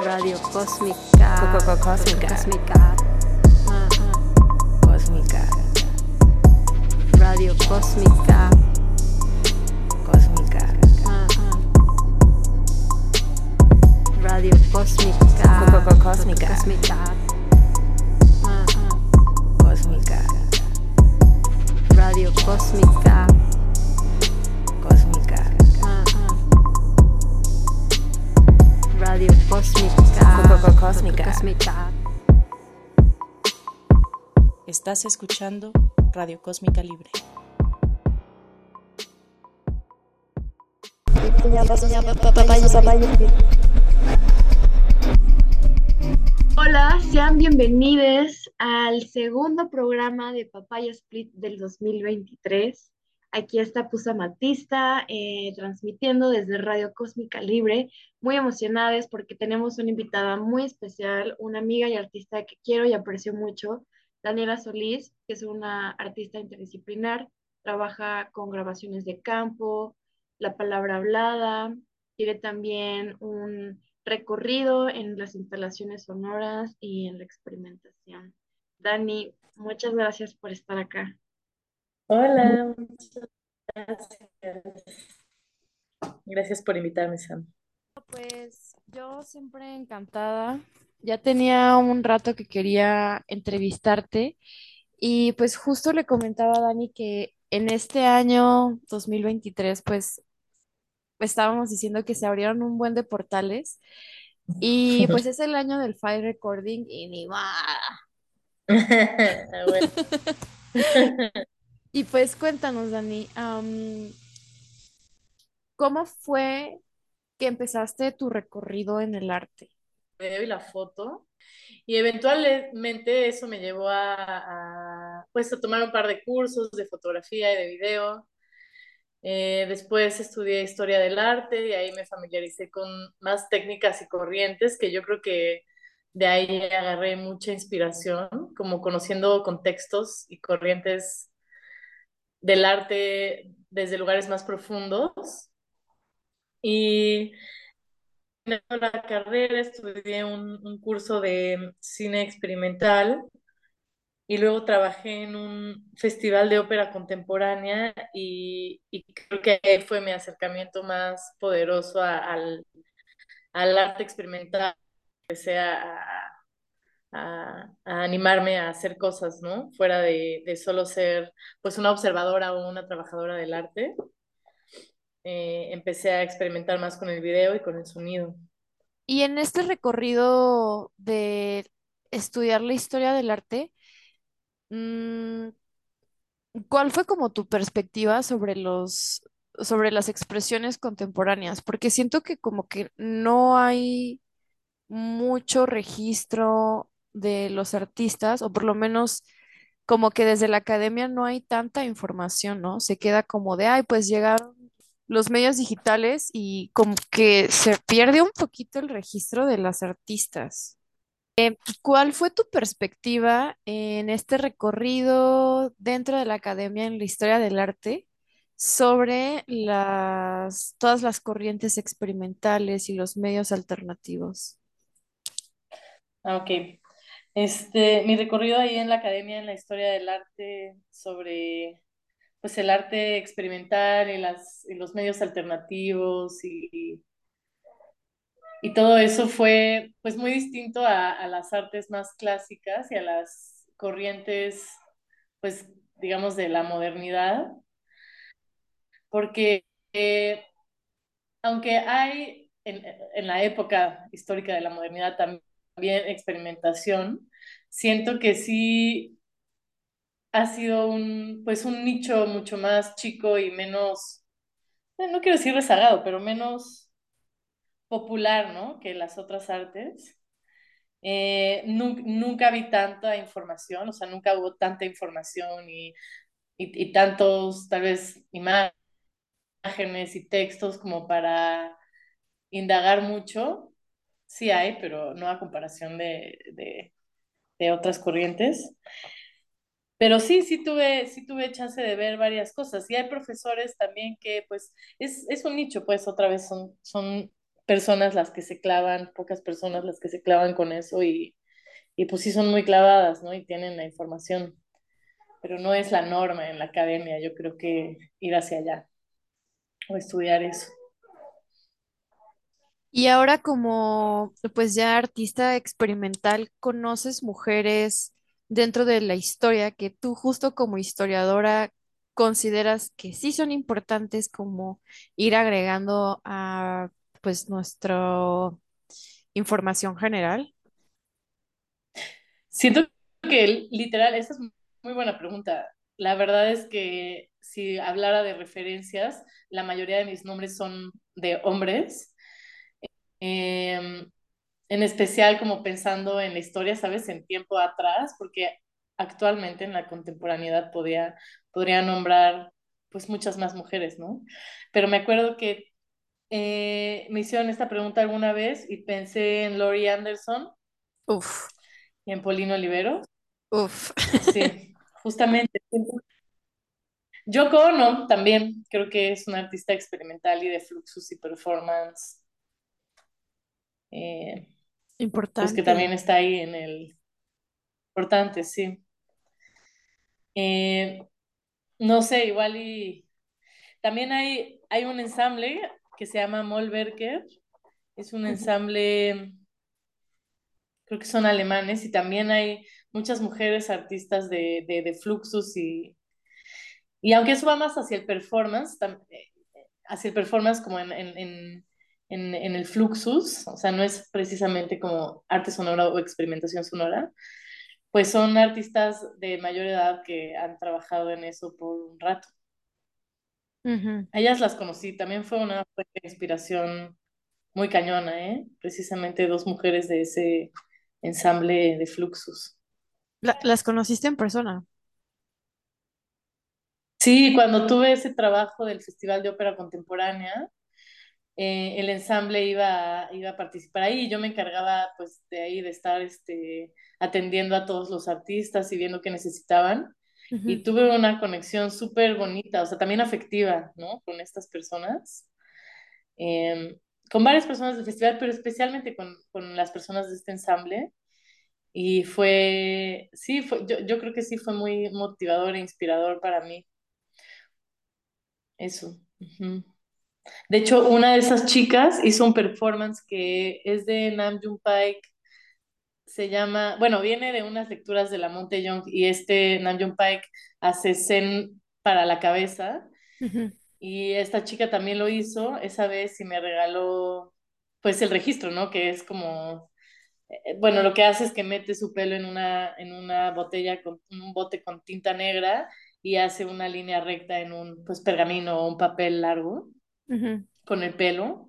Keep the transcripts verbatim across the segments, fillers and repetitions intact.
Radio Cósmica. Coco Cósmica. Cósmica. Ah, ah. Cósmica. Radio Cósmica. Cósmica. Ah, ah. Radio Cósmica. Coco Cósmica. Cósmica. Ah, ah. Cósmica. Radio Cósmica. Cósmica. Ah, ah. Radio Cósmica. Coco Cósmica. Cósmica. Estás escuchando Radio Cósmica Libre. Hola, sean bienvenidos al segundo programa de Papaya Split del dos mil veintitrés. Aquí está Pusa Matista, eh, transmitiendo desde Radio Cósmica Libre. Muy emocionadas porque tenemos una invitada muy especial, una amiga y artista que quiero y aprecio mucho, Daniela Solís, que es una artista interdisciplinar, trabaja con grabaciones de campo, la palabra hablada, tiene también un recorrido en las instalaciones sonoras y en la experimentación. Dani, muchas gracias por estar acá. Hola, muchas gracias. Gracias por invitarme, Sam. Pues yo siempre encantada. Ya tenía un rato que quería entrevistarte y pues justo le comentaba a Dani que en este año dos mil veintitrés pues estábamos diciendo que se abrieron un buen de portales y pues es el año del file recording y ni más. Ah, bueno. Y pues cuéntanos, Dani, am, ¿cómo fue que empezaste tu recorrido en el arte? Me vi la foto y eventualmente eso me llevó a, a, pues, a tomar un par de cursos de fotografía y de video. Eh, después estudié historia del arte y ahí me familiaricé con más técnicas y corrientes que yo creo que de ahí agarré mucha inspiración, como conociendo contextos y corrientes del arte desde lugares más profundos. Y en la carrera estudié un, un curso de cine experimental y luego trabajé en un festival de ópera contemporánea y, y creo que ahí fue mi acercamiento más poderoso a- al, al arte experimental. Empecé a, a- a animarme a hacer cosas, ¿no? Fuera de, de solo ser pues una observadora o una trabajadora del arte. Eh, empecé a experimentar más con el video y con el sonido. Y en este recorrido de estudiar la historia del arte, mm, ¿cuál fue como tu perspectiva sobre los, sobre las expresiones contemporáneas? Porque siento que como que no hay mucho registro de los artistas, o por lo menos como que desde la academia no hay tanta información, ¿no? Se queda como de, ay, pues llegaron los medios digitales y como que se pierde un poquito el registro de las artistas. ¿Cuál fue tu perspectiva en este recorrido dentro de la academia en la historia del arte sobre las, todas las corrientes experimentales y los medios alternativos? Ah, ok. Este, mi recorrido ahí en la academia en la historia del arte sobre pues el arte experimental y, las, y los medios alternativos y, y todo eso fue pues muy distinto a, a las artes más clásicas y a las corrientes pues digamos de la modernidad, porque eh, aunque hay en, en la época histórica de la modernidad también experimentación, siento que sí ha sido un, pues un nicho mucho más chico y menos, eh, no quiero decir rezagado, pero menos popular, ¿no? Que las otras artes. Eh, nu- nunca vi tanta información, o sea, nunca hubo tanta información y, y, y tantos, tal vez, imágenes y textos como para indagar mucho. Sí hay, pero no a comparación de, de, de otras corrientes. Pero sí, sí tuve, sí tuve chance de ver varias cosas. Y hay profesores también que, pues, es, es un nicho, pues, otra vez son, son personas las que se clavan, pocas personas las que se clavan con eso y, y pues sí son muy clavadas, ¿no? Y tienen la información, pero no es la norma en la academia, yo creo que ir hacia allá o estudiar eso. Y ahora como pues ya artista experimental, ¿conoces mujeres dentro de la historia que tú justo como historiadora consideras que sí son importantes como ir agregando a pues nuestra información general? Siento que literal, esa es muy buena pregunta. La verdad es que si hablara de referencias, la mayoría de mis nombres son de hombres. Eh, en especial como pensando en la historia, ¿sabes? En tiempo atrás, porque actualmente en la contemporaneidad podía, podría nombrar pues muchas más mujeres, ¿no? Pero me acuerdo que eh, me hicieron esta pregunta alguna vez y pensé en Laurie Anderson Uf, y en Paulino Olivero. uf. Sí, justamente. Yoko Ono también creo que es una artista experimental y de fluxus y performance, eh, pues que Importante. también está ahí en el importante, sí. Eh, no sé, igual y también hay, hay un ensamble que se llama Mollwerker, es un Ujú, ensamble, creo que son alemanes, y también hay muchas mujeres artistas de, de, de fluxus y, y aunque eso va más hacia el performance, tam- eh, hacia el performance como en, en, en, en, en el fluxus, o sea, no es precisamente como arte sonora o experimentación sonora, pues son artistas de mayor edad que han trabajado en eso por un rato. ujú. A ellas las conocí, también fue una fuente de inspiración muy cañona, ¿eh? Precisamente dos mujeres de ese ensamble de Fluxus. La- ¿las conociste en persona? Sí, cuando tuve ese trabajo del Festival de Ópera Contemporánea, eh, el ensamble iba, iba a participar ahí y yo me encargaba pues de ahí de estar este, atendiendo a todos los artistas y viendo qué necesitaban. Ujú. Y tuve una conexión súper bonita, o sea, también afectiva, ¿no? Con estas personas. Eh, con varias personas del festival, pero especialmente con, con las personas de este ensamble. Y fue, sí, fue, yo, yo creo que sí fue muy motivador e inspirador para mí, eso. Ujú. De hecho, una de esas chicas hizo un performance que es de Nam June Paik, se llama, bueno, viene de unas lecturas de la Monte Young y este Nam June Paik hace zen para la cabeza Ujú, y esta chica también lo hizo esa vez y me regaló pues el registro, ¿no? Que es como eh, bueno, lo que hace es que mete su pelo en una, en una botella, con un bote con tinta negra y hace una línea recta en un pues, pergamino o un papel largo ujú. con el pelo.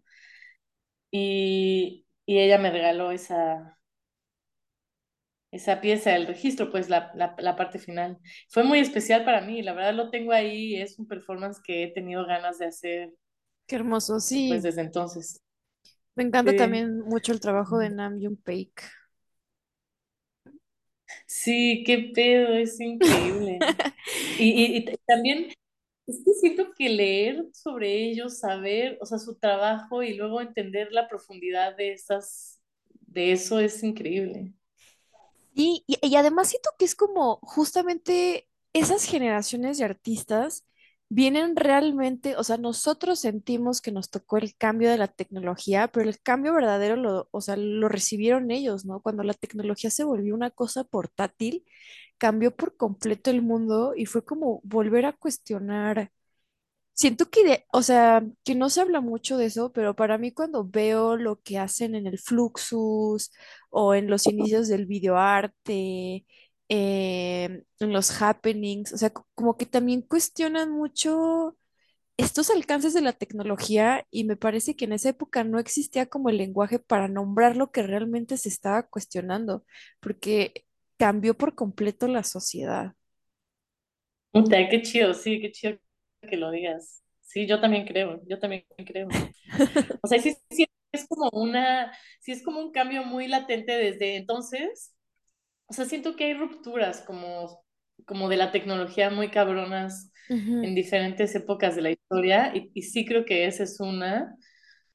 Y, y ella me regaló esa, esa pieza del registro, pues la, la, la parte final. Fue muy especial para mí, la verdad lo tengo ahí, es un performance que he tenido ganas de hacer Qué hermoso, pues sí. desde entonces. Me encanta Sí, también mucho el trabajo de Nam June Paik. sí, qué pedo, es increíble. Y, y, y también es que siento que leer sobre ellos, saber, o sea, su trabajo y luego entender la profundidad de esas, de eso es increíble. Y, y, y además siento que es como justamente esas generaciones de artistas vienen realmente, o sea, nosotros sentimos que nos tocó el cambio de la tecnología, pero el cambio verdadero lo, o sea, lo recibieron ellos, ¿no? Cuando la tecnología se volvió una cosa portátil, cambió por completo el mundo y fue como volver a cuestionar. Siento que, de- o sea, que no se habla mucho de eso, pero para mí cuando veo lo que hacen en el Fluxus o en los inicios del videoarte, eh, en los happenings, o sea, co- como que también cuestionan mucho estos alcances de la tecnología y me parece que en esa época no existía como el lenguaje para nombrar lo que realmente se estaba cuestionando, porque cambió por completo la sociedad. Puta, qué chido, sí, qué chido que lo digas. Sí, yo también creo, yo también creo. O sea, sí, sí, es como una, sí es como un cambio muy latente desde entonces. O sea, siento que hay rupturas como, como de la tecnología muy cabronas Ujú, en diferentes épocas de la historia y, y sí creo que esa es una.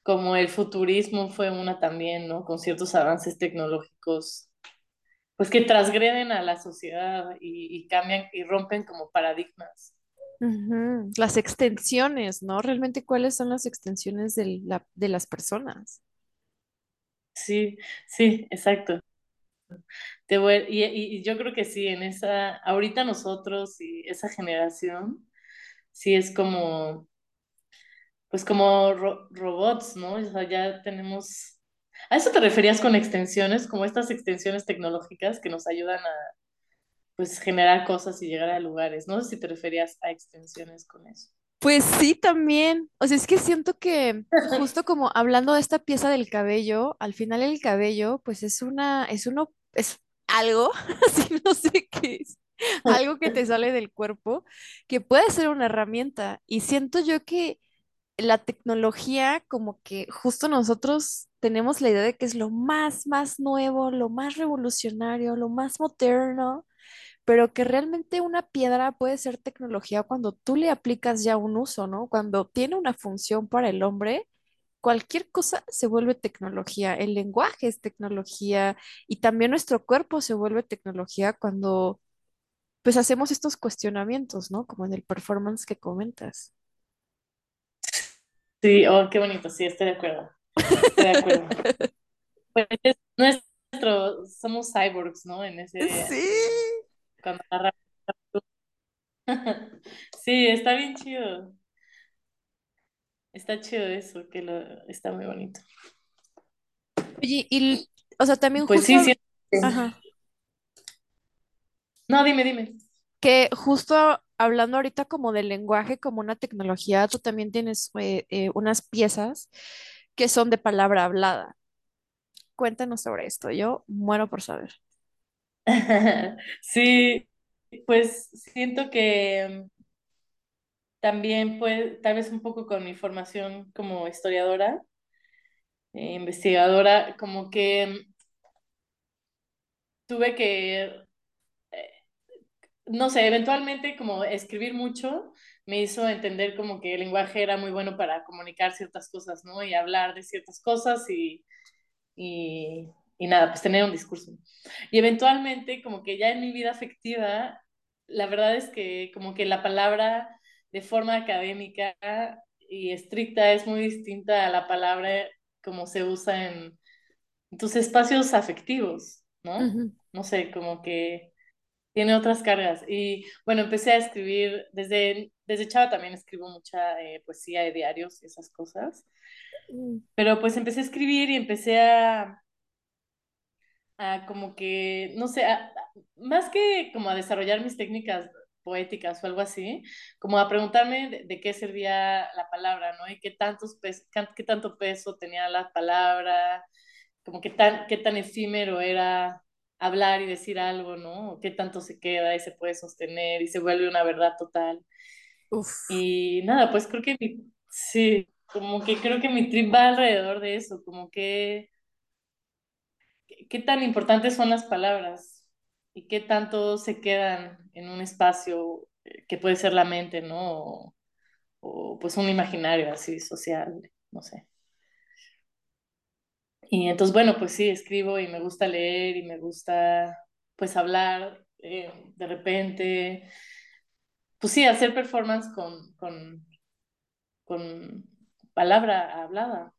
como el futurismo fue una también, ¿no? Con ciertos avances tecnológicos, pues que transgreden a la sociedad y, y cambian y rompen como paradigmas. Ujú. Las extensiones, ¿no? Realmente, ¿cuáles son las extensiones del- la- de las personas? Sí, sí, exacto. Te voy- y, y- y yo creo que sí, en esa, ahorita nosotros y esa generación, sí es como, pues como ro- robots, ¿no? O sea, ya tenemos... ¿A eso te referías con extensiones, como estas extensiones tecnológicas que nos ayudan a, pues, generar cosas y llegar a lugares? No sé si te referías a extensiones con eso. Pues sí, también. O sea, es que siento que justo como hablando de esta pieza del cabello, al final el cabello, pues es una, es uno, es algo, así no sé qué es, algo que te sale del cuerpo, que puede ser una herramienta. Y siento yo que la tecnología, como que justo nosotros tenemos la idea de que es lo más, más nuevo, lo más revolucionario, lo más moderno, pero que realmente una piedra puede ser tecnología cuando tú le aplicas ya un uso, ¿no? Cuando tiene una función para el hombre, cualquier cosa se vuelve tecnología. El lenguaje es tecnología y también nuestro cuerpo se vuelve tecnología cuando pues hacemos estos cuestionamientos, ¿no? Como en el performance que comentas. Sí, oh, qué bonito, sí, estoy de acuerdo, estoy de acuerdo. Pues es nuestro, somos cyborgs, ¿no? En ese, Sí. cuando agarra- Sí, está bien chido, está chido eso, que lo, está muy bonito. Oye, y, o sea, también Pues justo, sí, habl- sí. ajá, No, dime, dime. que justo hablando ahorita como del lenguaje como una tecnología, tú también tienes eh, eh, unas piezas que son de palabra hablada. Cuéntanos sobre esto, yo muero por saber. Sí, pues siento que también, pues, tal vez un poco con mi formación como historiadora, eh, investigadora, como que tuve que, no sé, eventualmente como escribir mucho me hizo entender como que el lenguaje era muy bueno para comunicar ciertas cosas, ¿no? Y hablar de ciertas cosas y, y, y nada, pues tener un discurso. Y eventualmente como que ya en mi vida afectiva, la verdad es que como que la palabra de forma académica y estricta es muy distinta a la palabra como se usa en tus espacios afectivos, ¿no? Ujú. No sé, como que tiene otras cargas. Y bueno, empecé a escribir, desde, desde chava también escribo mucha eh, poesía de diarios y esas cosas, Mm. pero pues empecé a escribir y empecé a, a como que, no sé, a- a- más que como a desarrollar mis técnicas poéticas o algo así, como a preguntarme de, de qué servía la palabra, ¿no? Y qué tantos pes- can- qué tanto peso tenía la palabra, como qué tan, qué tan efímero era hablar y decir algo, ¿no? O qué tanto se queda y se puede sostener y se vuelve una verdad total. Uf. Y nada, pues creo que mi, sí, como que creo que mi trip va alrededor de eso, como que qué qué tan importantes son las palabras y qué tanto se quedan en un espacio eh, que puede ser la mente, ¿no? O, o, pues un imaginario así social, no sé. Y entonces, bueno, pues sí, escribo y me gusta leer y me gusta pues hablar eh, de repente, pues sí, hacer performance con, con, con palabra hablada.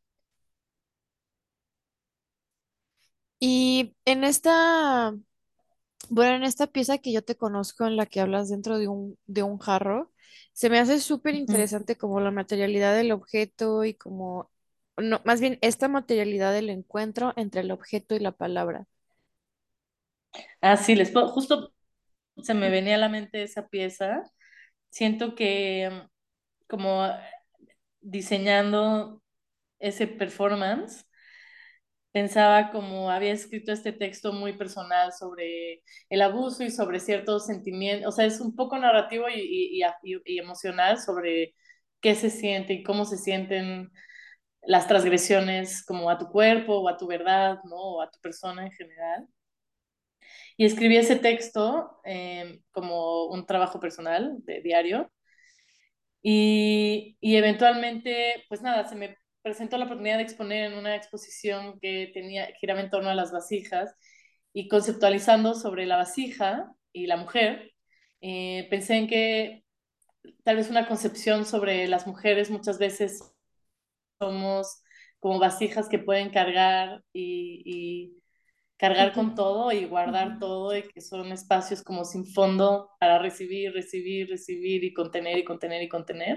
Y en esta, bueno, en esta pieza que yo te conozco, en la que hablas dentro de un, de un jarro, se me hace súper Ujú. interesante como la materialidad del objeto y como, no, más bien esta materialidad del encuentro entre el objeto y la palabra. Ah, sí, les puedo, justo se me venía a la mente esa pieza. Siento que mm, como diseñando ese performance, pensaba como había escrito este texto muy personal sobre el abuso y sobre ciertos sentimientos, o sea, es un poco narrativo y, y, y, y emocional sobre qué se siente y cómo se sienten las transgresiones como a tu cuerpo o a tu verdad, ¿no? O a tu persona en general. Y escribí ese texto eh, como un trabajo personal de diario y, y eventualmente, pues nada, se me presentó la oportunidad de exponer en una exposición que tenía, que giraba en torno a las vasijas y conceptualizando sobre la vasija y la mujer, eh, pensé en que tal vez una concepción sobre las mujeres muchas veces somos como vasijas que pueden cargar y, y cargar Ujú, con todo y ujú, guardar todo y que son espacios como sin fondo para recibir, recibir, recibir y contener y contener y contener.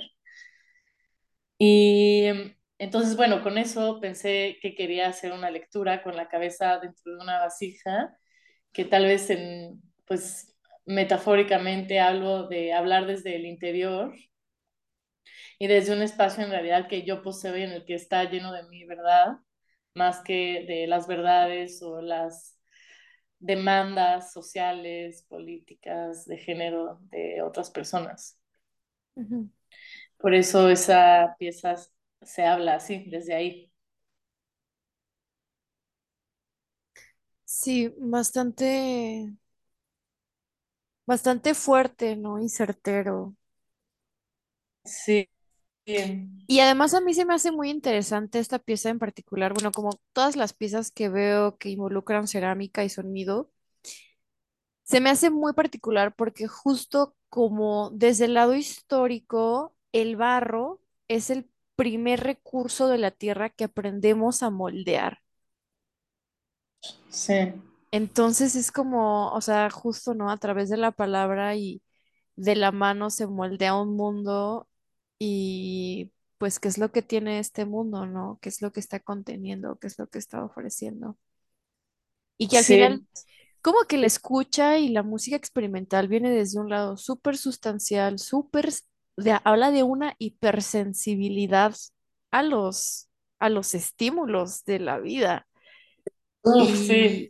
Y entonces, bueno, con eso pensé que quería hacer una lectura con la cabeza dentro de una vasija, que tal vez en, pues, metafóricamente hablo de hablar desde el interior y desde un espacio en realidad que yo poseo y en el que está lleno de mi verdad, más que de las verdades o las demandas sociales, políticas, de género de otras personas. ujú. Por eso esa pieza se habla así, desde ahí. Sí, bastante, bastante fuerte, ¿no? Y certero. Sí, Y además a mí se me hace muy interesante esta pieza en particular, bueno, como todas las piezas que veo que involucran cerámica y sonido, se me hace muy particular porque justo como desde el lado histórico, el barro es el primer recurso de la tierra que aprendemos a moldear. sí, Entonces es como, o sea, justo, ¿no? A través de la palabra y de la mano se moldea un mundo y pues qué es lo que tiene este mundo, ¿no? ¿Qué es lo que está conteniendo? ¿Qué es lo que está ofreciendo? Y que al final, sí. como que la escucha y la música experimental viene desde un lado súper sustancial, súper, s- de- habla de una hipersensibilidad a los, a los estímulos de la vida. Uf, sí. Y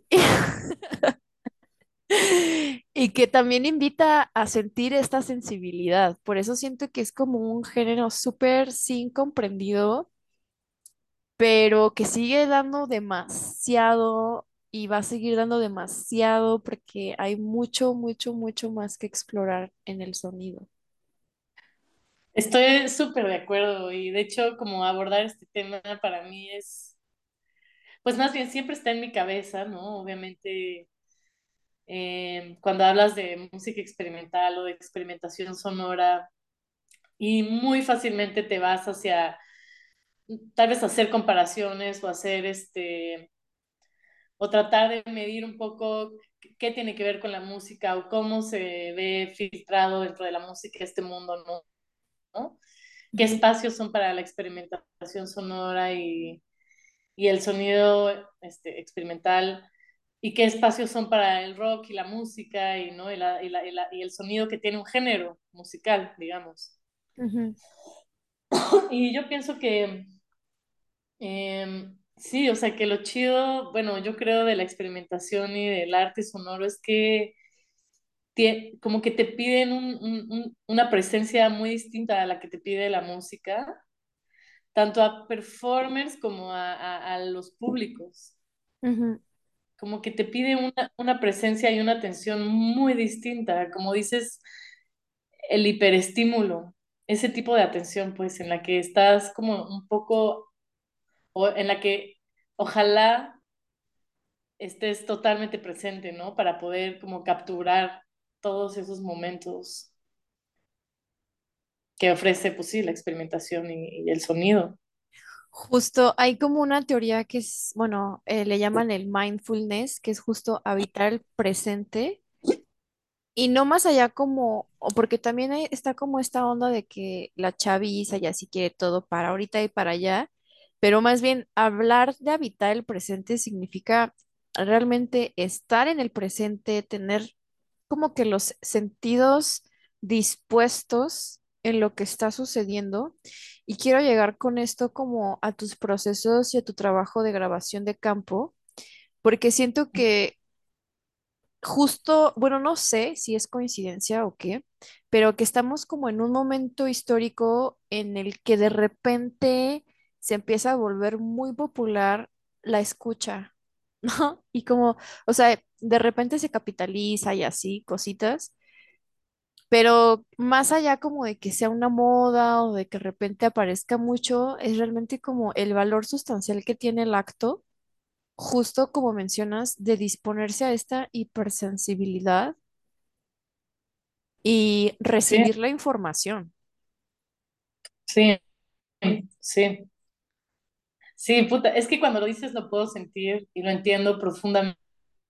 y que también invita a sentir esta sensibilidad. Por eso siento que es como un género súper sin comprendido, pero que sigue dando demasiado y va a seguir dando demasiado porque hay mucho, mucho, mucho más que explorar en el sonido. Estoy súper de acuerdo y de hecho como abordar este tema para mí es, pues más bien siempre está en mi cabeza, ¿no? Obviamente eh, cuando hablas de música experimental o de experimentación sonora y muy fácilmente te vas hacia tal vez hacer comparaciones o hacer este, o tratar de medir un poco qué tiene que ver con la música o cómo se ve filtrado dentro de la música este mundo, ¿no? ¿No? ¿Qué Ujú, espacios son para la experimentación sonora y, y el sonido este, experimental? ¿Y qué espacios son para el rock y la música y, ¿no? y, la, y, la, y, la, y el sonido que tiene un género musical, digamos? ujú. Y yo pienso que eh, sí, o sea, que lo chido, bueno, yo creo de la experimentación y del arte sonoro es que tie- como que te piden un- un- un- una presencia muy distinta a la que te pide la música, tanto a performers como a, a- a los públicos. Ujú. Como que te pide una, una presencia y una atención muy distinta, como dices, el hiperestímulo, ese tipo de atención, pues, en la que estás como un poco, o en la que ojalá estés totalmente presente, ¿no? Para poder como capturar todos esos momentos que ofrece, pues sí, la experimentación y, y el sonido. Justo, hay como una teoría que es, bueno, eh, le llaman el mindfulness, que es justo habitar el presente. Y no más allá como, o porque también hay- está como esta onda de que la chaviza ya sí quiere todo para ahorita y para allá, pero más bien hablar de habitar el presente significa realmente estar en el presente, tener como que los sentidos dispuestos en lo que está sucediendo. Y quiero llegar con esto como a tus procesos y a tu trabajo de grabación de campo, porque siento que justo, bueno, no sé si es coincidencia o qué, pero que estamos como en un momento histórico en el que de repente se empieza a volver muy popular la escucha, ¿no? Y como, o sea, de repente se capitaliza y así, cositas, Pero más allá como de que sea una moda o de que de repente aparezca mucho, es realmente como el valor sustancial que tiene el acto, justo como mencionas, de disponerse a esta hipersensibilidad y Sí, recibir la información. sí, sí. Sí, puta, es que cuando lo dices lo puedo sentir y lo entiendo profundamente.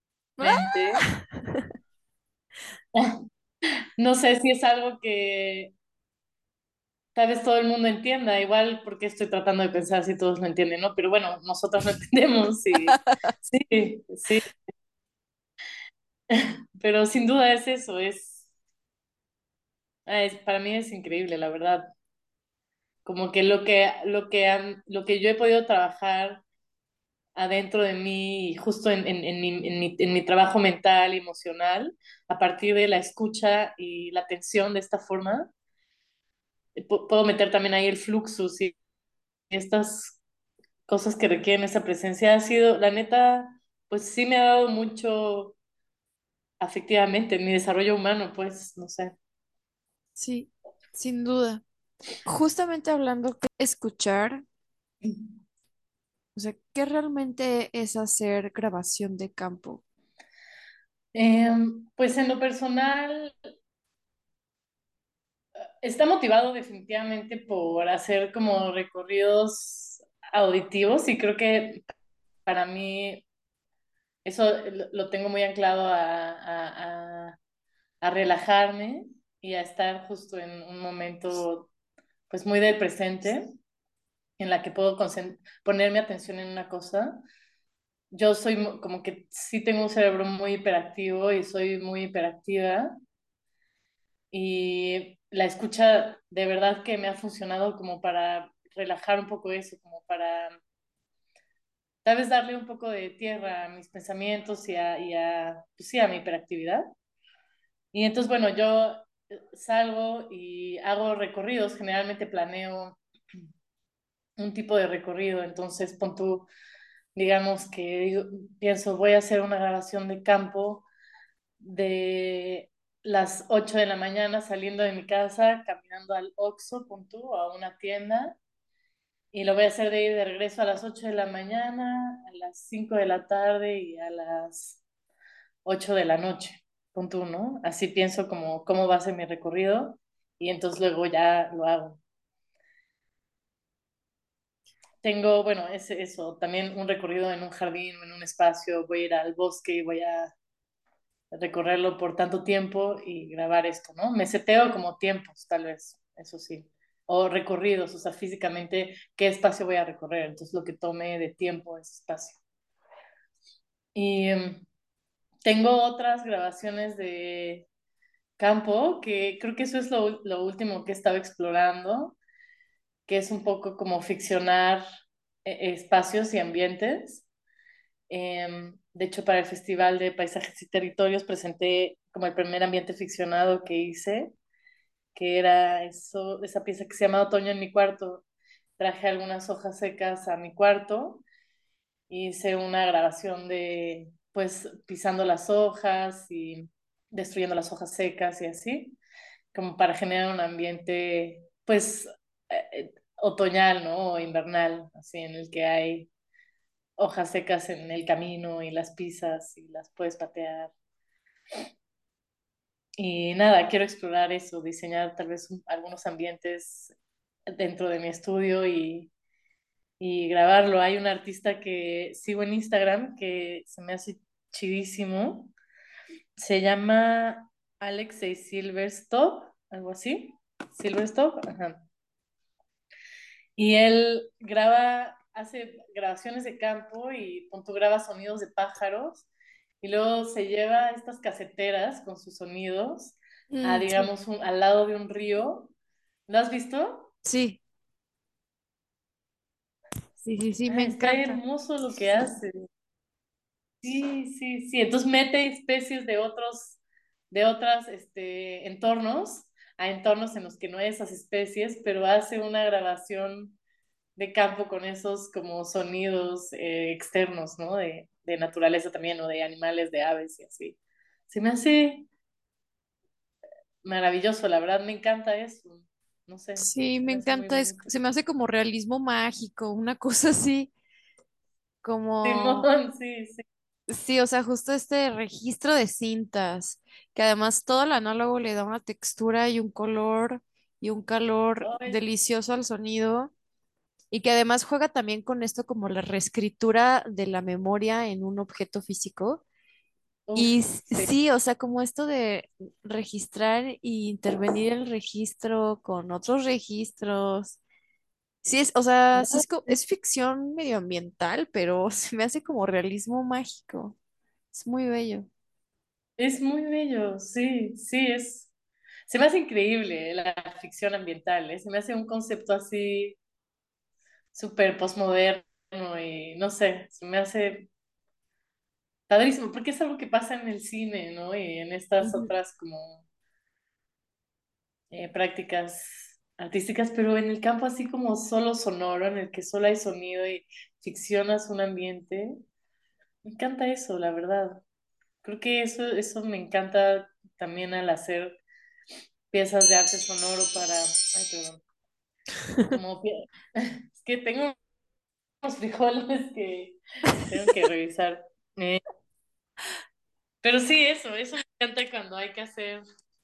No sé si es algo que tal vez todo el mundo entienda, igual porque estoy tratando de pensar si todos lo entienden, ¿no? Pero bueno, nosotros lo entendemos y sí, sí, pero sin duda es eso, es, ah, es- para mí es increíble, la verdad. Como que lo que, lo que, han- lo que yo he podido trabajar adentro de mí, justo en, en, en mi, en mi, en mi trabajo mental y emocional, a partir de la escucha y la atención de esta forma, eh, pu- puedo meter también ahí el fluxus y estas cosas que requieren esa presencia. Ha sido, la neta, pues sí me ha dado mucho afectivamente en mi desarrollo humano, pues, no sé. Sí, sin duda. Justamente hablando de escuchar, o sea, ¿qué realmente es hacer grabación de campo? Em, pues en lo personal, está motivado definitivamente por hacer como recorridos auditivos y creo que para mí eso lo lo tengo muy anclado a, a, a- a relajarme y a estar justo en un momento pues muy del presente en la que puedo concent- poner mi atención en una cosa. Yo soy mu- como que sí tengo un cerebro muy hiperactivo y soy muy hiperactiva y la escucha de verdad que me ha funcionado como para relajar un poco eso, como para tal vez darle un poco de tierra a mis pensamientos y a, y a, pues sí, a mi hiperactividad. Y entonces, bueno, yo eh, salgo y hago recorridos, generalmente planeo un tipo de recorrido, entonces pon tú, digamos que digo- pienso, voy a hacer una grabación de campo de las ocho de la mañana saliendo de mi casa, caminando al Oxxo, pon tú, a una tienda, y lo voy a hacer de ir de regreso a las ocho de la mañana, a las cinco de la tarde y a las ocho de la noche, pon tú, ¿no? Así pienso como cómo va a ser mi recorrido y entonces luego ya lo hago. Tengo, bueno, es eso, también un recorrido en un jardín o en un espacio, voy a ir al bosque y voy a recorrerlo por tanto tiempo y grabar esto, ¿no? Me seteo como tiempos, tal vez, eso sí, o recorridos, o sea, físicamente, ¿qué espacio voy a recorrer? Entonces, lo que tome de tiempo ese espacio. Y um, tengo otras grabaciones de campo, que creo que eso es lo, lo último que he estado explorando, que es un poco como ficcionar eh, espacios y ambientes. Eh, de hecho, para el Festival de Paisajes y Territorios presenté como el primer ambiente ficcionado que hice, que era eso, esa pieza que se llama Otoño en mi cuarto. Traje algunas hojas secas a mi cuarto, hice una grabación de, pues, pisando las hojas y destruyendo las hojas secas y así, como para generar un ambiente, pues, eh, eh, otoñal, ¿no? O invernal, así, en el que hay hojas secas en el camino y las pisas y las puedes patear. Y nada, quiero explorar eso, diseñar tal vez un- algunos ambientes dentro de mi estudio y, y grabarlo. Hay un artista que sigo en Instagram que se me hace chidísimo. Se llama Alexei Silverstov, algo así. Silverstov, ajá. Y él graba, hace grabaciones de campo y punto graba sonidos de pájaros y luego se lleva estas caseteras con sus sonidos a, Mm, sí, digamos, un- al lado de un río. ¿Lo has visto? sí, sí, sí, sí, me Ah, está encanta. hermoso lo que hace. Sí, sí, sí. Entonces mete especies de otros, de otras, este, entornos a entornos en los que no hay esas especies, pero hace una grabación de campo con esos como sonidos eh, externos, ¿no? De, de naturaleza también, o de animales, de aves y así. Se me hace maravilloso, la verdad me encanta eso. No sé, Sí, se me me hace muy encanta, es, bonito. se me hace como realismo mágico, una cosa así, como, Simón, sí, sí. sí, o sea, justo este registro de cintas, que además todo el análogo le da una textura y un color y un calor Ay, delicioso al sonido, y que además juega también con esto como la reescritura de la memoria en un objeto físico. Y uf, s- sí. sí, o sea, como esto de registrar y intervenir el registro con otros registros. Sí, es, o sea, sí No, es, co- es ficción medioambiental, pero se me hace como realismo mágico. Es muy bello. es muy bello, sí, sí, es. Se me hace increíble la ficción ambiental, ¿eh? Se me hace un concepto así súper postmoderno y no sé, se me hace padrísimo, porque es algo que pasa en el cine, ¿no? Y en estas Ujú, otras como eh, prácticas artísticas, pero en el campo así como solo sonoro, en el que solo hay sonido y ficcionas un ambiente, me encanta eso, la verdad. Creo que eso, eso me encanta también al hacer piezas de arte sonoro para, ay, perdón, como, pie- es que tengo unos frijoles que tengo que revisar. Eh, pero sí, eso, eso me encanta cuando hay que hacer,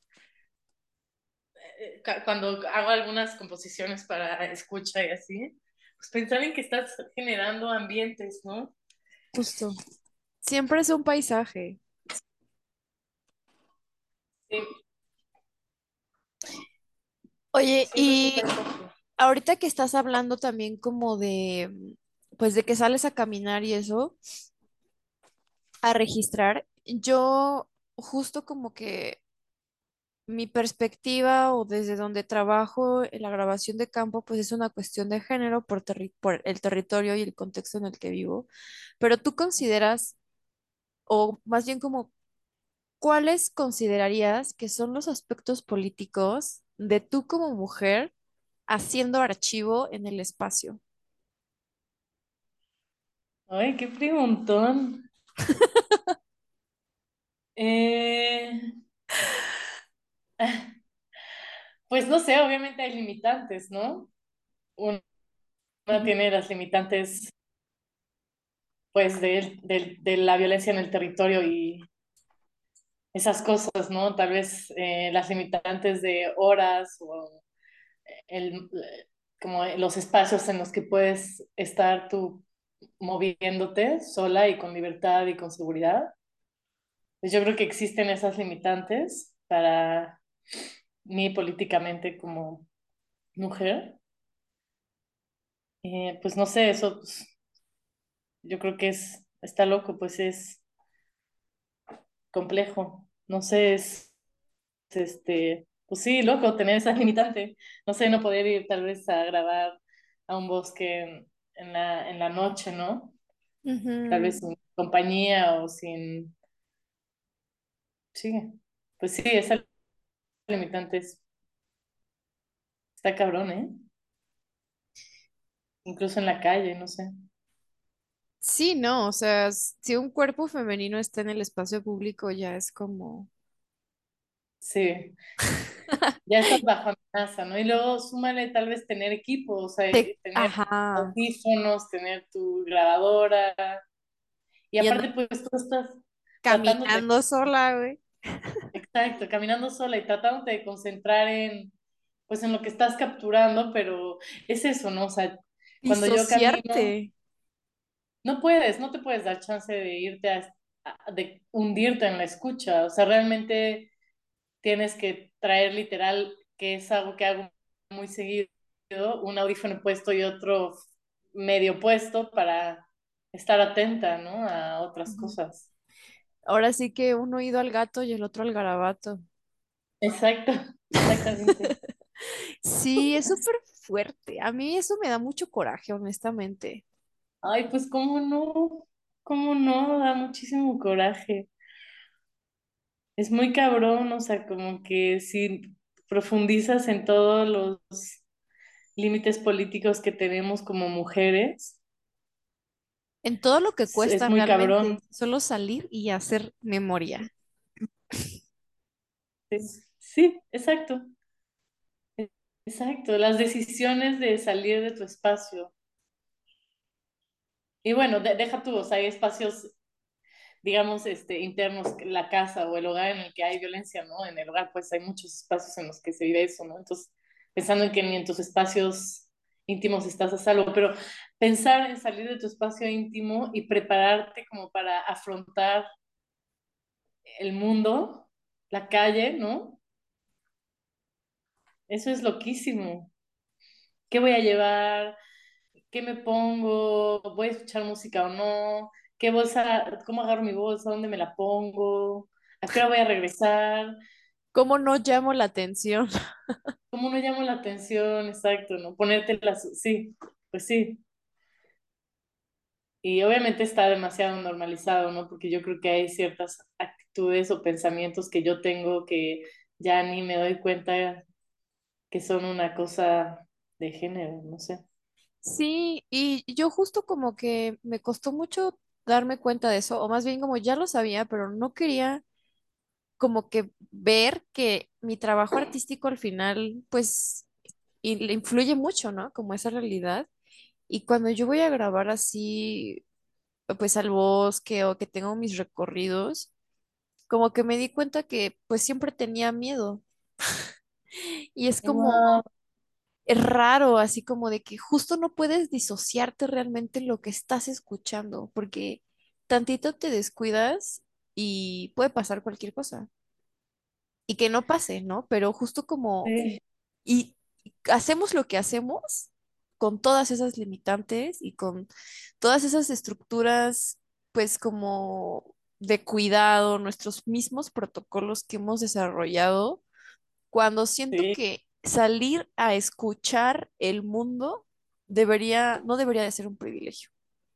eh, ca- cuando hago algunas composiciones para escucha y así, pues pensar en que estás generando ambientes, ¿no? justo. Siempre es un paisaje. Sí, Oye, siempre es un y paisaje. ahorita que estás hablando también como de, mm, pues de que sales a caminar y eso, a registrar, yo justo como que mi perspectiva o desde donde trabajo en la grabación de campo, pues es una cuestión de género por, terri- por el territorio y el contexto en el que vivo. Pero tú consideras, o más bien como, ¿cuáles considerarías que son los aspectos políticos de tú como mujer haciendo archivo en el espacio? Ay, qué preguntón. Eh, pues no sé, obviamente hay limitantes, ¿no? Una Ujú. tiene las limitantes, pues, de, de, de la violencia en el territorio y esas cosas, ¿no? Tal vez eh, las limitantes de horas o el, como los espacios en los que puedes estar tú moviéndote sola y con libertad y con seguridad. Pues yo creo que existen esas limitantes para mí políticamente como mujer. Eh, pues no sé, eso pues, yo creo que es, está loco, pues es complejo. No sé, es este, pues sí, loco, tener esa limitante. No sé, no poder ir tal vez a grabar a un bosque en, en la, en la noche, ¿no? Tal Ujú. vez sin compañía o sin... Sí, pues sí, esa limitante es- está cabrón, ¿eh? Incluso en la calle, no sé. Sí, no, o sea, s- si un cuerpo femenino está en el espacio público ya es como... Sí, ya estás bajo amenaza, ¿no? Y luego súmale tal vez tener equipo, o sea, Te... tener Ajá. audífonos, tener tu grabadora. Y Y andar aparte, pues tú estás tratándote. caminando sola, güey. Exacto, caminando sola y tratándote de concentrar en, pues en lo que estás capturando, pero es eso, ¿no? O sea, cuando yo camino, Disociarte. no puedes, no te puedes dar chance de irte a, a- de hundirte en la escucha, o sea, realmente tienes que traer literal, que es algo que hago muy seguido, un audífono puesto y otro medio puesto para estar atenta, ¿no? A otras Ujú. cosas. Ahora sí que uno oído al gato y el otro al garabato. Exacto, exactamente. Sí, es súper fuerte. A mí eso me da mucho coraje, honestamente. Ay, pues cómo no, cómo no, da muchísimo coraje. Es muy cabrón, o sea, como que si profundizas en todos los límites políticos que tenemos como mujeres, En todo lo que es, cuesta es muy cabrón. realmente, solo salir y hacer memoria. Sí, sí, exacto, exacto, las decisiones de salir de tu espacio. Y bueno, de- deja tú, o sea, hay espacios, digamos, este, internos, la casa o el hogar en el que hay violencia, ¿no? En el hogar, pues hay muchos espacios en los que se vive eso, ¿no? Entonces, pensando en que ni en tus espacios íntimos estás a salvo, pero pensar en salir de tu espacio íntimo y prepararte como para afrontar el mundo, la calle, ¿no? Eso es loquísimo. ¿Qué voy a llevar? ¿Qué me pongo? ¿Voy a escuchar música o no? ¿Qué bolsa? ¿Cómo agarro mi bolsa? ¿Dónde me la pongo? ¿A qué hora voy a regresar? ¿Cómo no llamo la atención? ¿Cómo no llamo la atención? Exacto, ¿no? Ponerte las... Sí, pues sí. Y obviamente está demasiado normalizado, ¿no? Porque yo creo que hay ciertas actitudes o pensamientos que yo tengo que ya ni me doy cuenta que son una cosa de género, no sé. Sí, y yo justo como que me costó mucho darme cuenta de eso, o más bien como ya lo sabía, pero no quería como que ver que mi trabajo artístico al final, pues, y le influye mucho, ¿no? Como esa realidad. Y cuando yo voy a grabar así, pues al bosque o que tengo mis recorridos, como que me di cuenta que pues siempre tenía miedo. Y es como, Wow, es raro, así como de que justo no puedes disociarte realmente lo que estás escuchando, porque tantito te descuidas y puede pasar cualquier cosa. Y que no pase, ¿no? Pero justo como, sí, y hacemos lo que hacemos con todas esas limitantes y con todas esas estructuras, pues como de cuidado, nuestros mismos protocolos que hemos desarrollado, cuando siento sí, que salir a escuchar el mundo debería, no debería de ser un privilegio.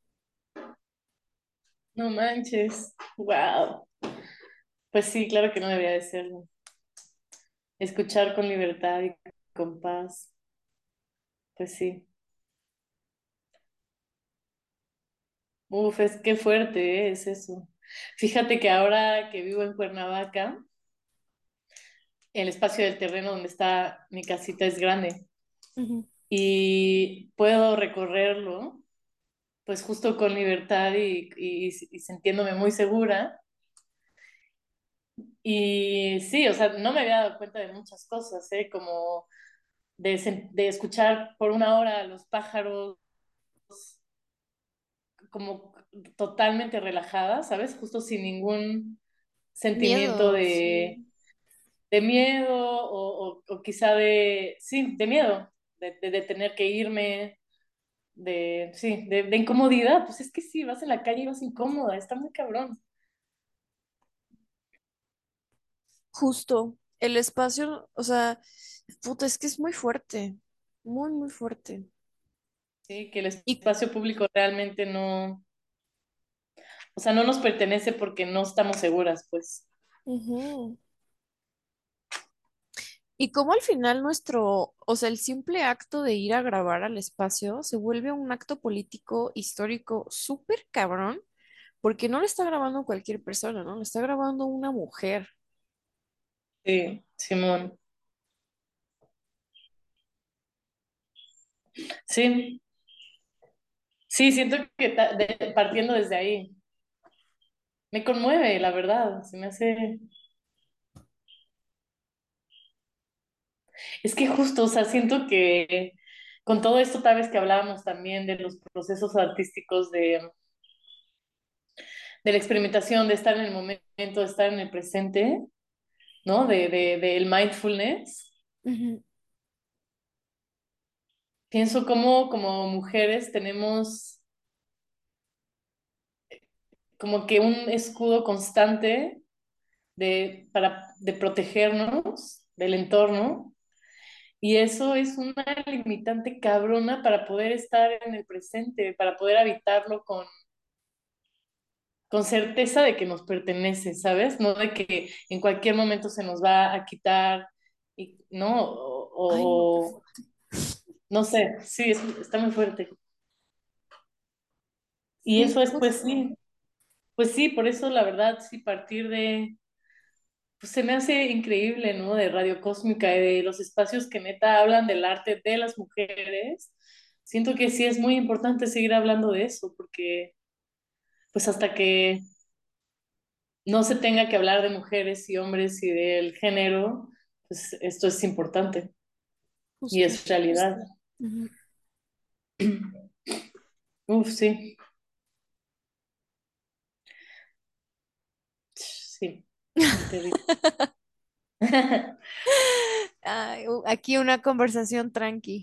no manches, wow. Pues sí, claro que no debería de serlo. Escuchar con libertad y con paz, pues sí. Uf, es que fuerte, ¿eh? Es eso. Fíjate que ahora que vivo en Cuernavaca, el espacio del terreno donde está mi casita es grande Ujú. y puedo recorrerlo, pues justo con libertad y, y, y sintiéndome muy segura. Y sí, o sea, no me había dado cuenta de muchas cosas, ¿eh? Como de, sen- de escuchar por una hora a los pájaros como totalmente relajada, ¿sabes? Justo sin ningún sentimiento Miedo, de, sí. de miedo o, o- o quizá de, sí, de miedo, de, de- de tener que irme, de, sí, de, de incomodidad. Pues es que sí, vas en la calle y vas incómoda, está muy cabrón. Justo, el espacio, o sea, puta, es que es muy fuerte, muy, muy fuerte. Sí, que el Y, espacio público realmente no, o sea, no nos pertenece porque no estamos seguras, pues. ujú. Y como al final nuestro, o sea, el simple acto de ir a grabar al espacio se vuelve un acto político histórico súper cabrón, porque no lo está grabando cualquier persona, ¿no? Lo está grabando una mujer. Sí, Simón. Sí, sí, siento que ta- de- partiendo desde ahí, me conmueve, la verdad, se me hace... Es que justo, o sea, siento que con todo esto tal vez que hablábamos también de los procesos artísticos, de, de la experimentación, de estar en el momento, de estar en el presente, ¿no? De, de, del mindfulness, Ujú. pienso como como mujeres tenemos como que un escudo constante de, para, de protegernos del entorno. Y eso es una limitante cabrona para poder estar en el presente, para poder habitarlo con, con certeza de que nos pertenece, ¿sabes? No de que en cualquier momento se nos va a quitar, y, ¿no? O, Ay, no, qué o- fuerte. no sé, sí, es- está muy fuerte. Y Sí, eso es, pues justo. sí, pues sí, por eso la verdad, sí, partir de, pues se me hace increíble, ¿no? De Radio Cósmica y de los espacios que neta hablan del arte de las mujeres. Siento que sí es muy importante seguir hablando de eso, porque pues hasta que no se tenga que hablar de mujeres y hombres y del género, pues esto es importante y Justo. es realidad. Ujú. Uf, sí, sí, terrible. Ay, u- aquí una conversación tranqui.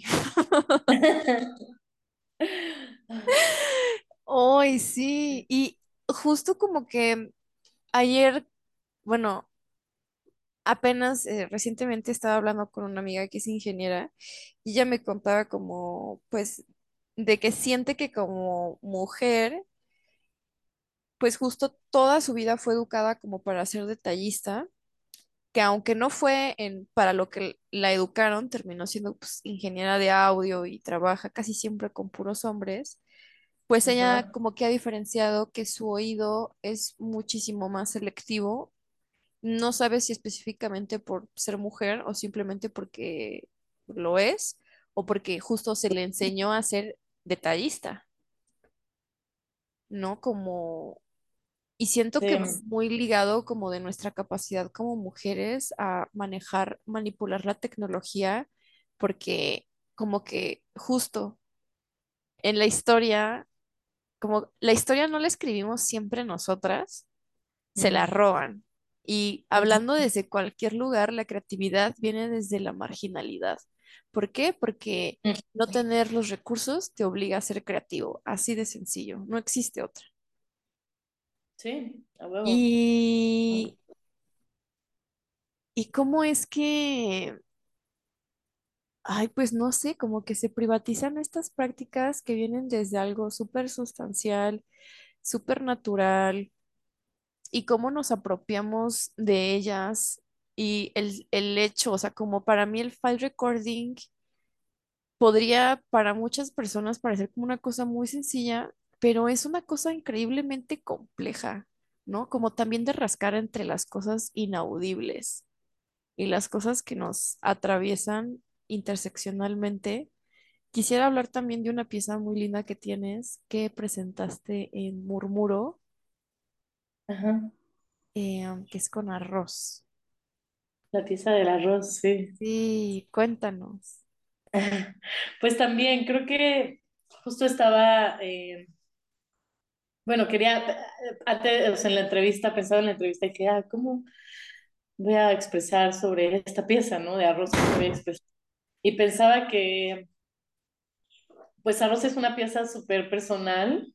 Hoy sí, y justo como que ayer, bueno, apenas eh, recientemente estaba hablando con una amiga que es ingeniera y ella me contaba como, pues, de que siente que como mujer, pues justo toda su vida fue educada como para ser detallista, que aunque no fue en, para lo que la educaron, terminó siendo pues, ingeniera de audio y trabaja casi siempre con puros hombres. Pues ella Ajá, como que ha diferenciado que su oído es muchísimo más selectivo. No sabe si específicamente por ser mujer o simplemente porque lo es o porque justo se le enseñó a ser detallista, ¿no? Como, y siento que sí, va muy ligado como de nuestra capacidad como mujeres a manejar, manipular la tecnología, porque como que justo en la historia, como la historia no la escribimos siempre nosotras, se la ujú, roban. Y ujú, hablando desde cualquier lugar, la creatividad viene desde la marginalidad. ¿Por qué? Porque ujú. no tener los recursos te obliga a ser creativo, así de sencillo, no existe otra. Sí, a huevo. Y, y cómo es que, ay, pues no sé, como que se privatizan estas prácticas que vienen desde algo súper sustancial, súper natural, y cómo nos apropiamos de ellas y el, el hecho, o sea, como para mí el file recording podría para muchas personas parecer como una cosa muy sencilla, pero es una cosa increíblemente compleja, ¿no? Como también de rascar entre las cosas inaudibles y las cosas que nos atraviesan interseccionalmente. Quisiera hablar también de una pieza muy linda que tienes que presentaste en Murmuro, Ajá. eh, que es con arroz. La pieza del arroz, sí. Sí, cuéntanos. Pues también creo que justo estaba, eh, bueno, quería, antes, o sea, en la entrevista, pensaba en la entrevista y que, ah, ¿cómo voy a expresar sobre esta pieza, ¿no? De arroz, ¿cómo voy a expresar? Y pensaba que, pues, arroz es una pieza súper personal,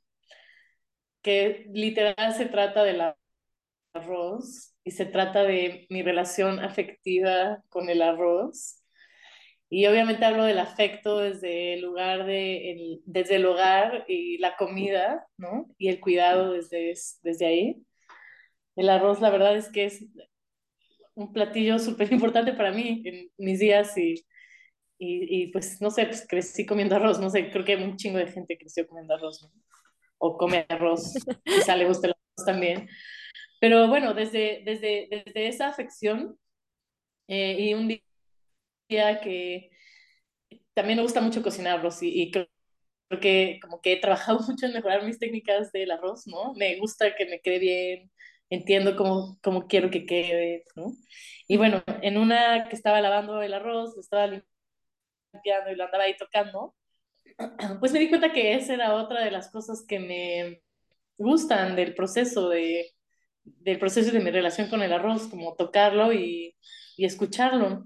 que literal se trata del arroz y se trata de mi relación afectiva con el arroz. Y obviamente hablo del afecto desde el lugar de, el- desde el hogar y la comida, ¿no? Y el cuidado desde, desde ahí. El arroz, la verdad es que es un platillo súper importante para mí en mis días y, y, y, pues no sé, pues crecí comiendo arroz, no sé, creo que un chingo de gente creció comiendo arroz, ¿no? O come arroz, quizá le guste el arroz también. Pero bueno, desde, desde, desde esa afección eh, y un día que también me gusta mucho cocinar arroz y, y creo porque como que he trabajado mucho en mejorar mis técnicas del arroz, ¿no? Me gusta que me quede bien, entiendo cómo, cómo quiero que quede, ¿no? Y Ujú. bueno, en una que estaba lavando el arroz, lo estaba limpiando y lo andaba ahí tocando, pues me di cuenta que esa era otra de las cosas que me gustan del proceso de, del proceso de mi relación con el arroz, como tocarlo y, y escucharlo.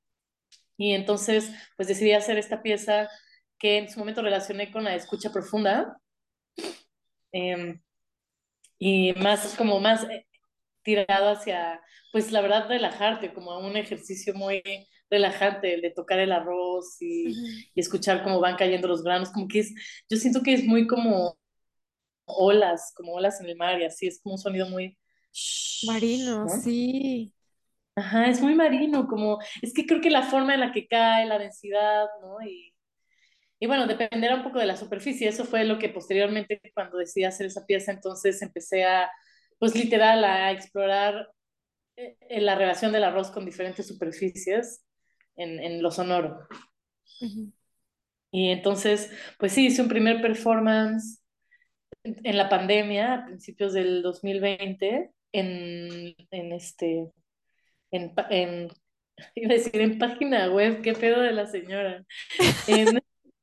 Y entonces, pues decidí hacer esta pieza que en su momento relacioné con la escucha profunda. Eh, y más como más eh, tirado hacia, pues la verdad, relajarte, como un ejercicio muy relajante, el de tocar el arroz y, Ujú. y escuchar cómo van cayendo los granos, como que es, yo siento que es muy como olas, como olas en el mar y así, es como un sonido muy, shhh, Marino, ¿no? sí. Ajá, es muy marino, como, es que creo que la forma en la que cae, la densidad, ¿no? Y, y bueno, dependerá un poco de la superficie, eso fue lo que posteriormente cuando decidí hacer esa pieza, entonces empecé a, pues literal, a explorar en la relación del arroz con diferentes superficies en, en lo sonoro. Ujú. Y entonces, pues sí, hice un primer performance en, en la pandemia, a principios del dos mil veinte, en, en este, en, pa- en, iba a decir en página web, qué pedo de la señora, en,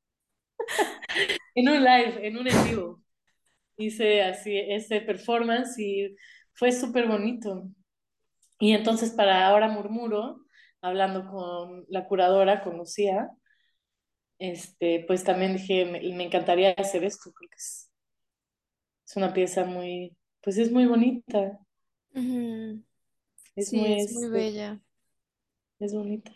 en un live, en un en vivo. Hice así ese performance y fue súper bonito. Y entonces para Ahora Murmuro, hablando con la curadora, con Lucía, este, pues también dije, me, me encantaría hacer esto, porque es, es una pieza muy, pues es muy bonita, Ujú. es Sí, muy, es muy este, bella. es bonita.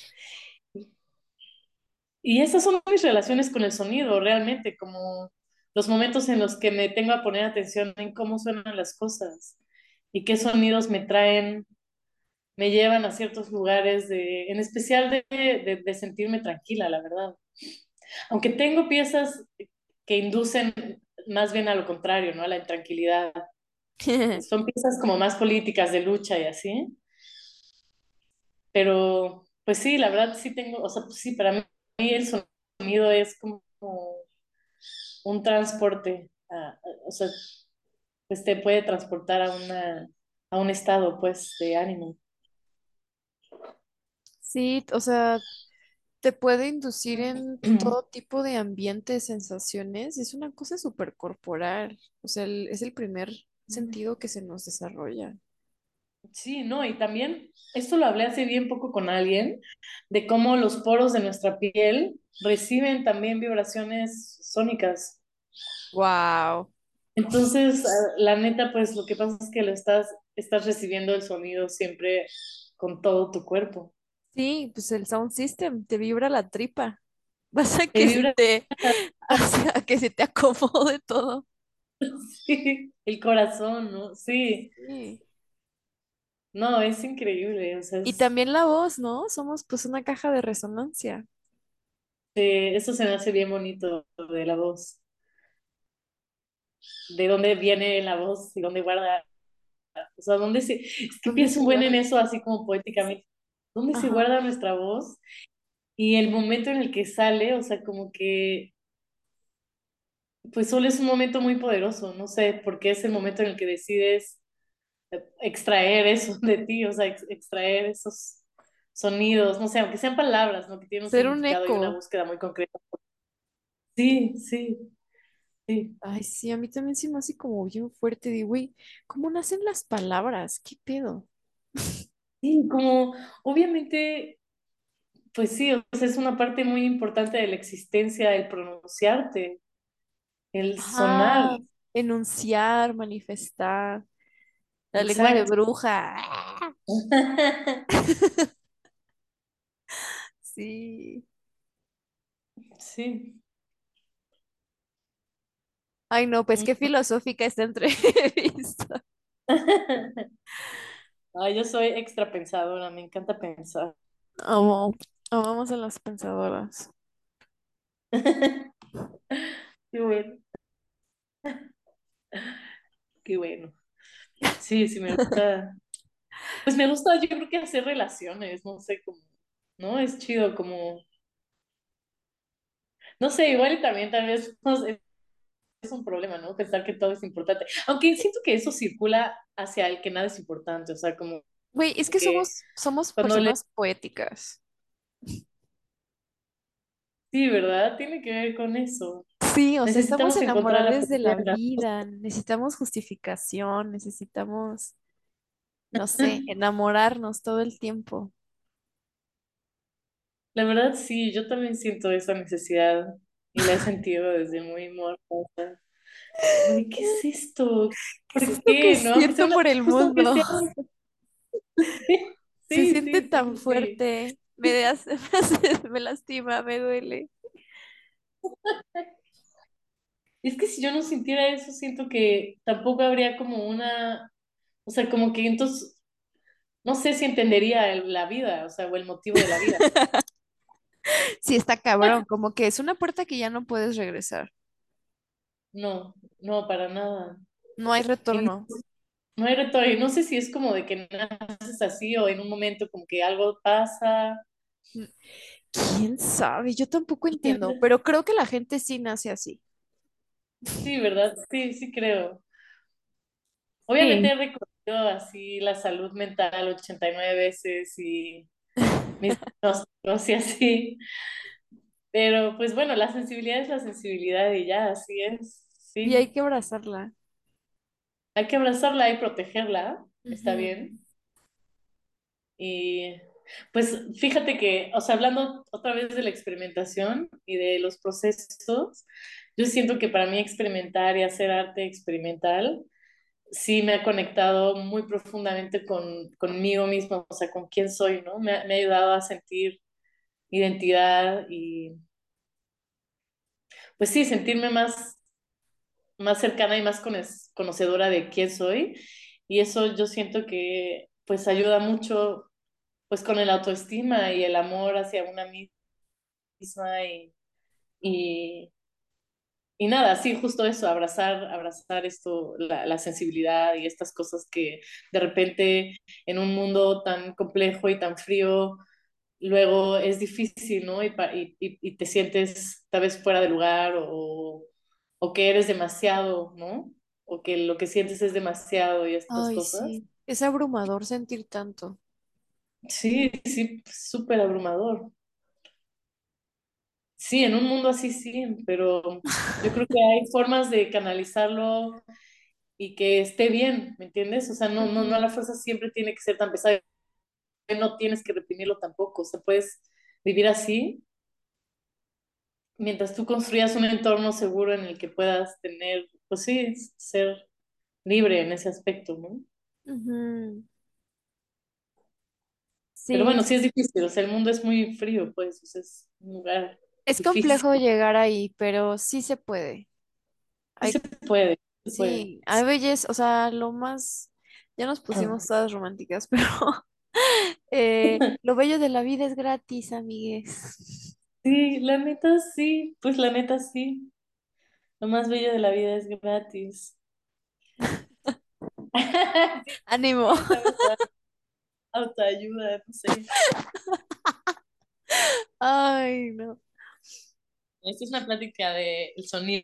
Y esas son mis relaciones con el sonido, realmente, como los momentos en los que me tengo a poner atención en cómo suenan las cosas y qué sonidos me traen, me llevan a ciertos lugares, de, en especial de, de, de sentirme tranquila, la verdad. Aunque tengo piezas que inducen más bien a lo contrario, ¿no? A la intranquilidad. Son piezas como más políticas de lucha y así, pero pues sí, la verdad sí tengo, o sea, pues sí, para mí el sonido es como un transporte, a- a- o sea, pues te puede transportar a una, a un estado, pues, de ánimo. Sí, o sea, te puede inducir en todo tipo de ambientes, sensaciones. Es una cosa súper corporal. O sea, el- es el primer sentido que se nos desarrolla. Sí, no, y también esto lo hablé hace bien poco con alguien, de cómo los poros de nuestra piel reciben también vibraciones sónicas. Wow. Entonces, a- la neta, pues lo que pasa es que lo estás, estás recibiendo el sonido siempre con todo tu cuerpo. Sí, pues el sound system te vibra la tripa. Vas a Te que se vibra, te, a que se te acomode todo. sí, el corazón, ¿no? Sí, Sí. no, es increíble, o sea, Y es- también la voz, ¿no? Somos pues una caja de resonancia. eh, eso se me hace bien bonito de la voz, de dónde viene la voz y dónde guarda, o sea, dónde se, es que ¿Dónde pienso se un buen en guarda? eso así como poéticamente, dónde se Ajá. guarda nuestra voz y el momento en el que sale, o sea, como que pues solo es un momento muy poderoso, no sé, porque es el momento en el que decides extraer eso de ti, o sea, ex- extraer esos sonidos, no sé, aunque sean palabras, ¿no? Que tienen un Ser un significado y una eco. búsqueda muy concreta. Sí, sí, sí. Ay, sí, a mí también se me hace como bien fuerte. Digo, güey, ¿cómo nacen las palabras? ¿Qué pedo? Sí, como obviamente, pues sí, o sea, es una parte muy importante de la existencia el pronunciarte, el sonar. Ajá. Enunciar, manifestar. La lengua de Exacto. bruja. Sí. Sí. Ay, no, pues qué filosófica esta entrevista. Ay, yo soy extra pensadora, me encanta pensar. Amo, amamos a las pensadoras. Qué bueno, qué bueno. Sí, sí, me gusta. Pues me gusta, yo creo que hacer relaciones, no sé cómo, ¿no? Es chido, como, no sé, igual y también tal vez no sé, es un problema, ¿no? Pensar que todo es importante. Aunque siento que eso circula hacia el que nada es importante, o sea, como Güey, es que que somos, somos cuando le... personas poéticas. Sí, ¿verdad? Tiene que ver con eso. Sí, o sea, estamos Necesitamos encontrar la enamorados de felicidad la en las cosas. vida, necesitamos justificación, necesitamos, no sé, enamorarnos todo el tiempo. La verdad, sí, yo también siento esa necesidad y la he sentido desde muy morta. O sea, como de, ¿qué es esto? ¿Qué es ¿Por esto que qué? ¿No? Aunque sea siento una, por el justo aunque mundo? sea... Se Sí, siente sí, sí, tan sí, sí. fuerte, me hace- me hace- me lastima, me duele. Es que si yo no sintiera eso, siento que tampoco habría como una, o sea, como que entonces, no sé si entendería el- la vida, o sea, o el motivo de la vida. Sí, está cabrón, como que es una puerta que ya no puedes regresar. No, no, para nada. No hay Y retorno. no hay retorno. Y no sé si es como de que naces así o en un momento como que algo pasa. Mm, ¿quién sabe? Yo tampoco entiendo, pero creo que la gente sí nace así. Sí, ¿verdad? Sí, sí creo. Obviamente Sí. he recorrido así la salud mental ochenta y nueve veces y mis diagnósticos y así, pero pues bueno, la sensibilidad es la sensibilidad y ya, así es, Y hay sí. que abrazarla. Hay que abrazarla y protegerla, está Ujú. bien. Y pues fíjate que, o sea, hablando otra vez de la experimentación y de los procesos, yo siento que para mí experimentar y hacer arte experimental sí me ha conectado muy profundamente con, conmigo mismo, o sea, con quién soy, ¿no? Me, ha- me ha ayudado a sentir identidad y, pues sí, sentirme más, más cercana y más cones- conocedora de quién soy. Y eso yo siento que, pues, ayuda mucho, pues, con el autoestima y el amor hacia una misma y, y, y nada, sí, justo eso, abrazar, abrazar esto, la, la sensibilidad y estas cosas que de repente en un mundo tan complejo y tan frío, luego es difícil, ¿no? Y, pa- y, y- y te sientes tal vez fuera de lugar o, o que eres demasiado, ¿no? O que lo que sientes es demasiado y estas Ay, cosas. sí. Es abrumador sentir tanto. Sí, sí, súper abrumador. Sí, en un mundo así sí, pero yo creo que hay formas de canalizarlo y que esté bien, ¿me entiendes? O sea, no, no, no a Ujú, la fuerza siempre tiene que ser tan pesado, no tienes que reprimirlo tampoco, o sea, puedes vivir así mientras tú construyas un entorno seguro en el que puedas tener, pues sí, ser libre en ese aspecto, ¿no? ujú. Pero Sí, bueno, sí es difícil, o sea, el mundo es muy frío, pues, o sea, es un lugar es difícil. complejo llegar ahí, pero sí se puede. Sí Hay, se puede, se puede. sí, hay belleza, o sea, lo más, ya nos pusimos todas románticas, pero eh, lo bello de la vida es gratis, amigues. Sí, la neta sí, pues la neta sí. Lo más bello de la vida es gratis. Ánimo. Sí, sabes, autoayuda, no sé. Ay, no. Esta es una plática de sonidos.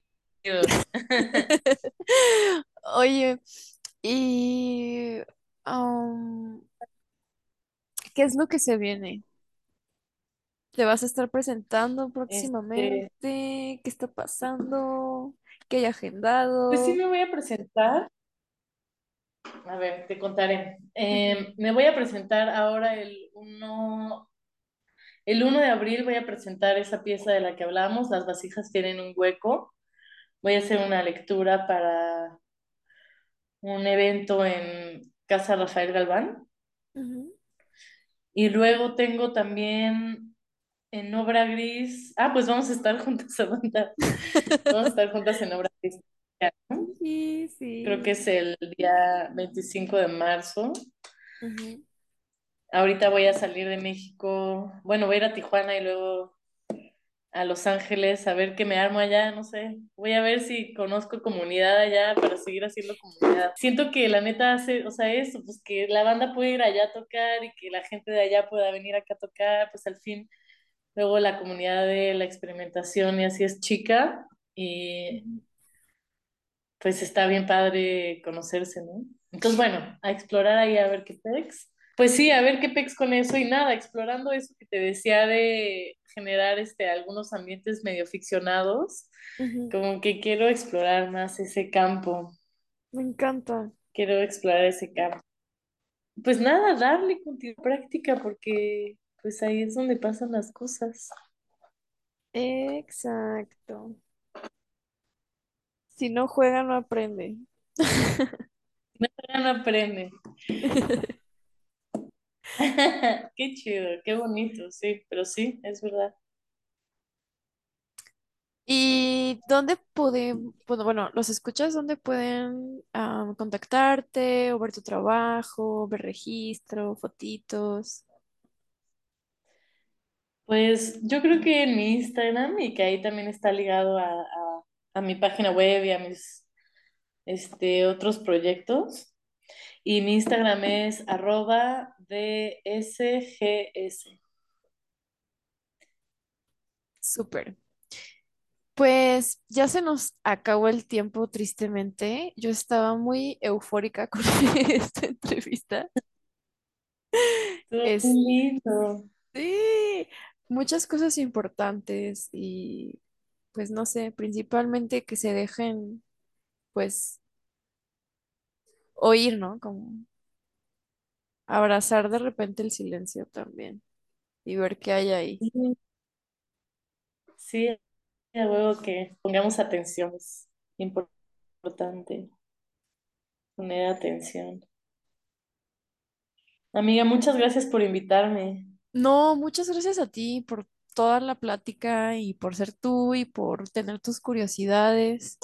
Oye, y am, ¿qué es lo que se viene? ¿Te vas a estar presentando próximamente? Este, ¿Qué está pasando? ¿Qué hay pues sí agendado? me voy a presentar. A ver, te contaré. Ujú, Eh, me voy a presentar ahora el uno, el uno de abril voy a presentar esa pieza de la que hablamos, Las vasijas tienen un hueco. Voy a hacer una lectura para un evento en Casa Rafael Galván. ujú. Y luego tengo también en Obra Gris. Ah, pues vamos a estar juntas, Samantha. Vamos a estar juntas en Obra Gris, ¿no? Sí, Creo que sí. es el día veinticinco de marzo. Ujú. Ahorita voy a salir de México. Bueno, voy a ir a Tijuana y luego a Los Ángeles a ver qué me armo allá, no sé. Voy a ver si conozco comunidad allá para seguir haciendo comunidad. Siento que la neta hace, o sea, eso, pues que la banda puede ir allá a tocar y que la gente de allá pueda venir acá a tocar, pues al fin, luego la comunidad de la experimentación y así es chica y Ujú. pues está bien padre conocerse, ¿no? Entonces, bueno, a explorar ahí a ver qué pex. Pues sí, a ver qué pex con eso y nada, explorando eso que te decía de generar este, algunos ambientes medio ficcionados, Ujú. como que quiero explorar más ese campo, Me encanta. quiero explorar ese campo. Pues nada, darle continuidad práctica porque pues ahí es donde pasan las cosas. Exacto. Si no juega, no aprende. Nada no aprende. Qué chido, qué bonito, sí, pero sí, es verdad. ¿Y dónde pueden, bueno, bueno, los escuchas, dónde pueden ah, contactarte o ver tu trabajo, ver registro, fotitos? Pues yo creo que en mi Instagram y que ahí también está ligado a, a- a mi página web y a mis este, otros proyectos. Y mi Instagram es arroba dsgs. Súper. Pues ya se nos acabó el tiempo, tristemente. Yo estaba muy eufórica con esta entrevista. Estuvo Es, muy lindo. sí, muchas cosas importantes y pues no sé, principalmente que se dejen pues oír, ¿no? Como abrazar de repente el silencio también y ver qué hay ahí. Sí, sí, a huevo que pongamos atención. Es importante poner atención. Amiga, muchas gracias por invitarme. No, muchas gracias a ti por toda la plática y por ser tú y por tener tus curiosidades.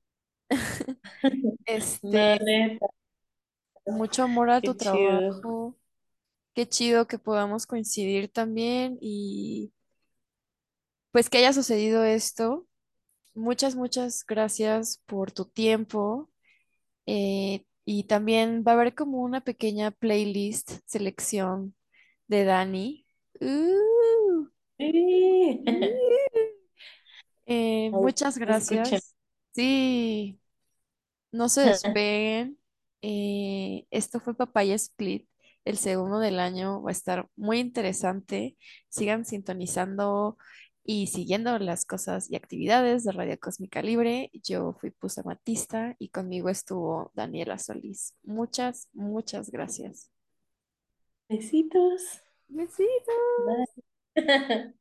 No, Este, neta, mucho amor a tu qué chido. trabajo. Qué chido que podamos coincidir también y pues que haya sucedido esto. Muchas, muchas gracias por tu tiempo. eh, y también va a haber como una pequeña playlist, selección de Dani. Uh, Sí. eh, muchas Escuchen. gracias. Sí. No se despeguen. Eh, esto fue Papaya Split, el segundo del año. Va a estar muy interesante. Sigan sintonizando y siguiendo las cosas y actividades de Radio Cósmica Libre. Yo fui Pusa Matista y conmigo estuvo Daniela Solís. Muchas, muchas gracias. Besitos. Besitos. Bye.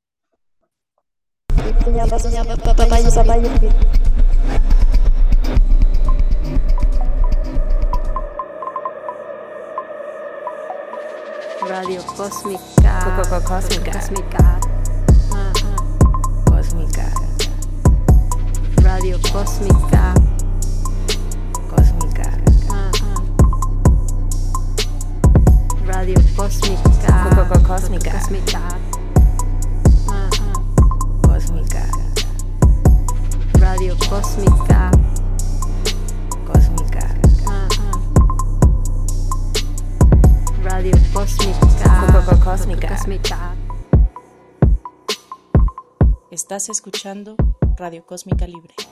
Radio Cósmica. Co- co- co- Cósmica. Cósmica. Ah, ah. Cósmica. Radio Cósmica. Cósmica. Ah, ah. Radio Cósmica. Co- co- co- Cósmica. Cósmica. Ah, ah. Cósmica. Radio Cósmica. Cósmica. Ah, ah. Radio Cósmica. Co- co- co- Cósmica. Cósmica. Estás escuchando Radio Cósmica Libre.